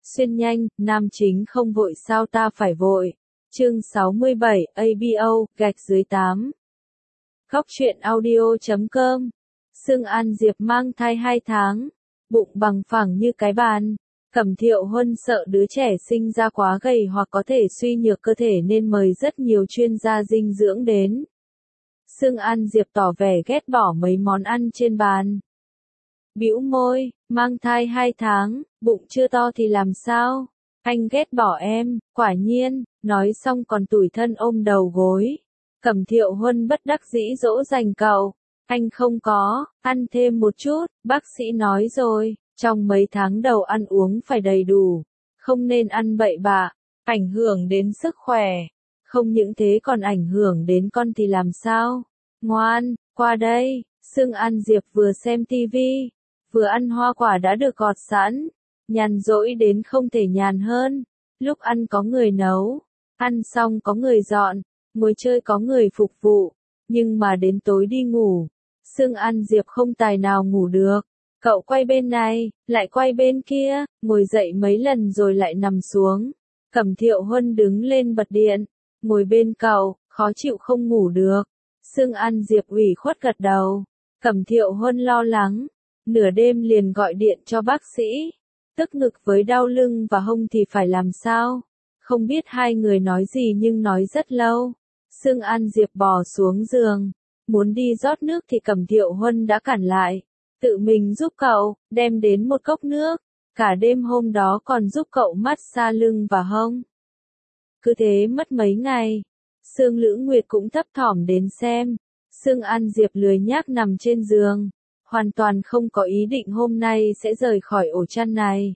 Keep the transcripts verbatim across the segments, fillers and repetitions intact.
Xuyên nhanh, nam chính không vội sao ta phải vội. Chương sáu mươi bảy, a bê o, gạch dưới tám. Góc truyện audio chấm com. Sương An Diệp mang thai hai tháng, bụng bằng phẳng như cái bàn. Cẩm Thiệu Huân sợ đứa trẻ sinh ra quá gầy hoặc có thể suy nhược cơ thể nên mời rất nhiều chuyên gia dinh dưỡng đến. Sương An Diệp tỏ vẻ ghét bỏ mấy món ăn trên bàn. Bĩu môi, mang thai hai tháng, bụng chưa to thì làm sao? Anh ghét bỏ em, quả nhiên, nói xong còn tủi thân ôm đầu gối. Cẩm Thiệu Huân bất đắc dĩ dỗ dành cậu. Anh không có, ăn thêm một chút, bác sĩ nói rồi, trong mấy tháng đầu ăn uống phải đầy đủ, không nên ăn bậy bạ, ảnh hưởng đến sức khỏe. Không những thế còn ảnh hưởng đến con thì làm sao? Ngoan, qua đây. Sương An Diệp vừa xem tivi, vừa ăn hoa quả đã được gọt sẵn, nhàn rỗi đến không thể nhàn hơn. Lúc ăn có người nấu, ăn xong có người dọn, ngồi chơi có người phục vụ, nhưng mà đến tối đi ngủ, Sương An Diệp không tài nào ngủ được. Cậu quay bên này, lại quay bên kia, ngồi dậy mấy lần rồi lại nằm xuống. Cẩm Thiệu Huân đứng lên bật điện, ngồi bên cậu, khó chịu không ngủ được. Sương An Diệp ủy khuất gật đầu. Cẩm Thiệu Huân lo lắng, nửa đêm liền gọi điện cho bác sĩ. Tức ngực với đau lưng và hông thì phải làm sao? Không biết hai người nói gì nhưng nói rất lâu. Sương An Diệp bò xuống giường, muốn đi rót nước thì Cẩm Thiệu Huân đã cản lại. Tự mình giúp cậu, đem đến một cốc nước. Cả đêm hôm đó còn giúp cậu massage lưng và hông. Cứ thế mất mấy ngày. Sương Lữ Nguyệt cũng thấp thỏm đến xem. Sương An Diệp lười nhác nằm trên giường, hoàn toàn không có ý định hôm nay sẽ rời khỏi ổ chăn này.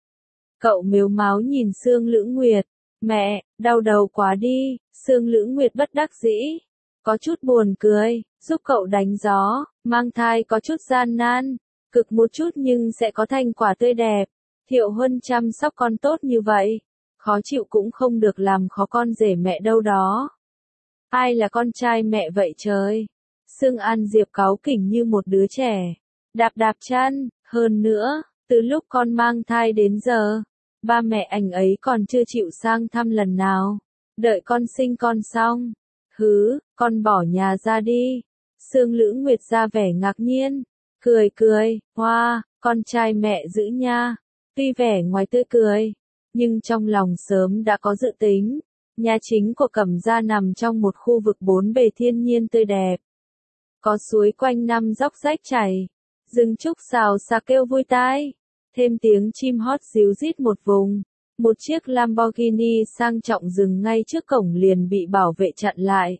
Cậu mếu máo nhìn Sương Lữ Nguyệt, mẹ, đau đầu quá đi. Sương Lữ Nguyệt bất đắc dĩ, có chút buồn cười, giúp cậu đánh gió, mang thai có chút gian nan, cực một chút nhưng sẽ có thành quả tươi đẹp. Thiệu Huân chăm sóc con tốt như vậy, khó chịu cũng không được làm khó con rể mẹ đâu đó. Ai là con trai mẹ vậy trời? Sương An Diệp cáu kỉnh như một đứa trẻ, đạp đạp chân. Hơn nữa, từ lúc con mang thai đến giờ, ba mẹ anh ấy còn chưa chịu sang thăm lần nào. Đợi con sinh con xong, hứ, con bỏ nhà ra đi. Sương Lữ Nguyệt ra vẻ ngạc nhiên, cười cười, hoa, con trai mẹ dữ nha. Tuy vẻ ngoài tươi cười, nhưng trong lòng sớm đã có dự tính. Nhà chính của Cẩm gia nằm trong một khu vực bốn bề thiên nhiên tươi đẹp. Có suối quanh năm róc rách chảy, rừng trúc xào xạc kêu vui tai, thêm tiếng chim hót ríu rít một vùng. Một chiếc Lamborghini sang trọng dừng ngay trước cổng liền bị bảo vệ chặn lại.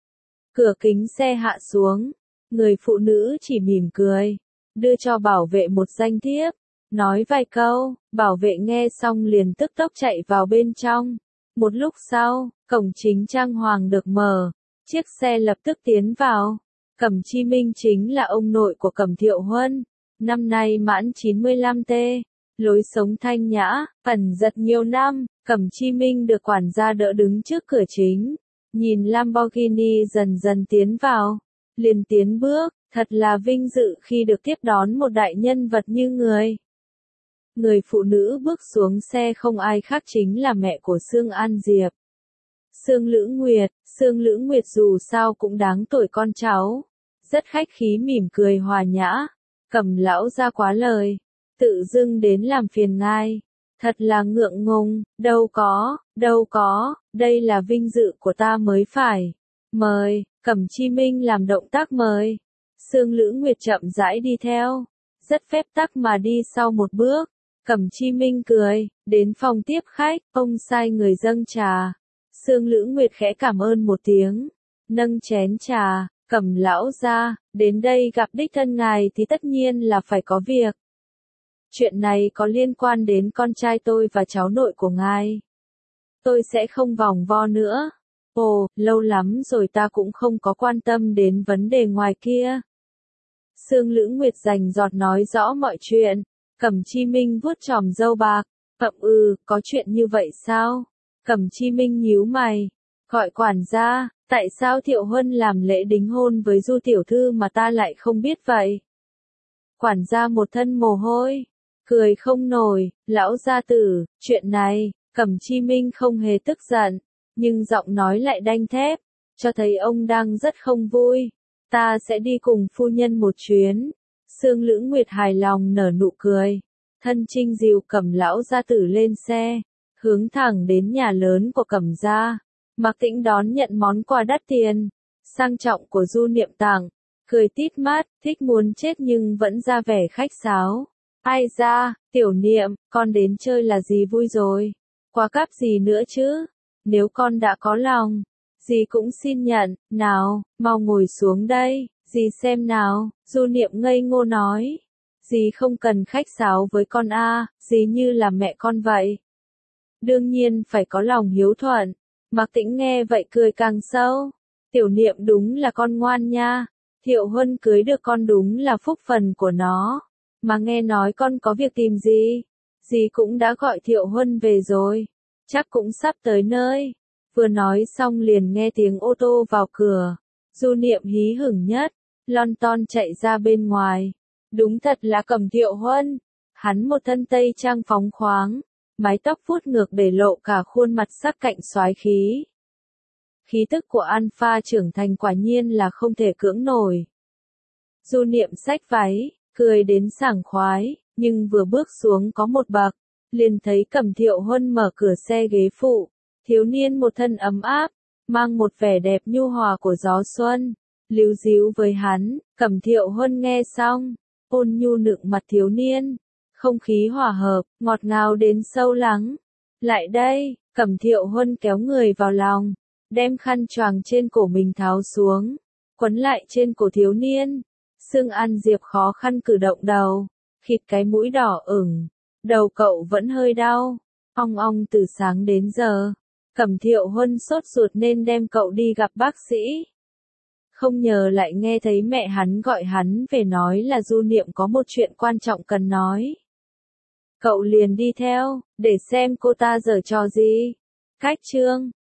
Cửa kính xe hạ xuống, người phụ nữ chỉ mỉm cười, đưa cho bảo vệ một danh thiếp, nói vài câu, bảo vệ nghe xong liền tức tốc chạy vào bên trong. Một lúc sau, cổng chính trang hoàng được mở, chiếc xe lập tức tiến vào. Cẩm Chi Minh chính là ông nội của Cẩm Thiệu Huân, năm nay mãn chín mươi lăm tê, lối sống thanh nhã, ẩn giật nhiều năm. Cẩm Chi Minh được quản gia đỡ đứng trước cửa chính, nhìn Lamborghini dần dần tiến vào, liền tiến bước, thật là vinh dự khi được tiếp đón một đại nhân vật như người. Người phụ nữ bước xuống xe không ai khác chính là mẹ của Sương An Diệp. Sương Lữ Nguyệt, Sương Lữ Nguyệt dù sao cũng đáng tuổi con cháu, rất khách khí mỉm cười hòa nhã. Cẩm lão gia quá lời, tự dưng đến làm phiền ngài, thật là ngượng ngùng. Đâu có, đâu có, đây là vinh dự của ta mới phải. Mời. Cẩm Chi Minh làm động tác mời. Sương Lữ Nguyệt chậm rãi đi theo, rất phép tắc mà đi sau một bước. Cẩm Chi Minh cười, đến phòng tiếp khách, ông sai người dâng trà. Sương Lữ Nguyệt khẽ cảm ơn một tiếng, nâng chén trà. Cẩm lão gia, đến đây gặp đích thân ngài thì tất nhiên là phải có việc. Chuyện này có liên quan đến con trai tôi và cháu nội của ngài. Tôi sẽ không vòng vo nữa. Ồ, lâu lắm rồi ta cũng không có quan tâm đến vấn đề ngoài kia. Sương Lữ Nguyệt rành rọt nói rõ mọi chuyện. Cẩm Chi Minh vuốt chòm râu bạc. Ậm ừ, có chuyện như vậy sao? Cẩm Chi Minh nhíu mày, gọi quản gia, tại sao Thiệu Huân làm lễ đính hôn với Du tiểu thư mà ta lại không biết vậy? Quản gia một thân mồ hôi, cười không nổi, lão gia tử, chuyện này, Cẩm Chi Minh không hề tức giận, nhưng giọng nói lại đanh thép, cho thấy ông đang rất không vui. Ta sẽ đi cùng phu nhân một chuyến. Sương Lưỡng Nguyệt hài lòng nở nụ cười. Thân Trinh dìu Cẩm lão gia tử lên xe, hướng thẳng đến nhà lớn của Cẩm gia. Mạc Tĩnh đón nhận món quà đắt tiền, sang trọng của Du Niệm tặng, cười tít mắt, thích muốn chết nhưng vẫn ra vẻ khách sáo. Ai ra, Tiểu Niệm, con đến chơi là gì vui rồi, quà cáp gì nữa chứ, nếu con đã có lòng, dì cũng xin nhận, nào, mau ngồi xuống đây, dì xem nào, Du Niệm ngây ngô nói. Dì không cần khách sáo với con a, dì như là mẹ con vậy. Đương nhiên phải có lòng hiếu thuận. Mạc Tĩnh nghe vậy cười càng sâu. Tiểu Niệm đúng là con ngoan nha. Thiệu Huân cưới được con đúng là phúc phần của nó. Mà nghe nói con có việc tìm gì? Dì cũng đã gọi Thiệu Huân về rồi. Chắc cũng sắp tới nơi. Vừa nói xong liền nghe tiếng ô tô vào cửa. Du Niệm hí hửng nhất, lon ton chạy ra bên ngoài. Đúng thật là Cẩm Thiệu Huân. Hắn một thân tây trang phóng khoáng, mái tóc vuốt ngược để lộ cả khuôn mặt sắc cạnh soái khí. Khí tức của Alpha trưởng thành quả nhiên là không thể cưỡng nổi. Du Niệm xách váy, cười đến sảng khoái, nhưng vừa bước xuống có một bậc, liền thấy Cẩm Thiệu Huân mở cửa xe ghế phụ. Thiếu niên một thân ấm áp, mang một vẻ đẹp nhu hòa của gió xuân, líu díu với hắn. Cẩm Thiệu Huân nghe xong, ôn nhu nựng mặt thiếu niên, không khí hòa hợp, ngọt ngào đến sâu lắng. Lại đây, Cẩm Thiệu Huân kéo người vào lòng, đem khăn choàng trên cổ mình tháo xuống, quấn lại trên cổ thiếu niên. Sương An Diệp khó khăn cử động đầu, khịt cái mũi đỏ ửng, đầu cậu vẫn hơi đau, ong ong từ sáng đến giờ. Cẩm Thiệu Huân sốt ruột nên đem cậu đi gặp bác sĩ. Không ngờ lại nghe thấy mẹ hắn gọi hắn về nói là Du Niệm có một chuyện quan trọng cần nói. Cậu liền đi theo, để xem cô ta giở trò gì. Cách chương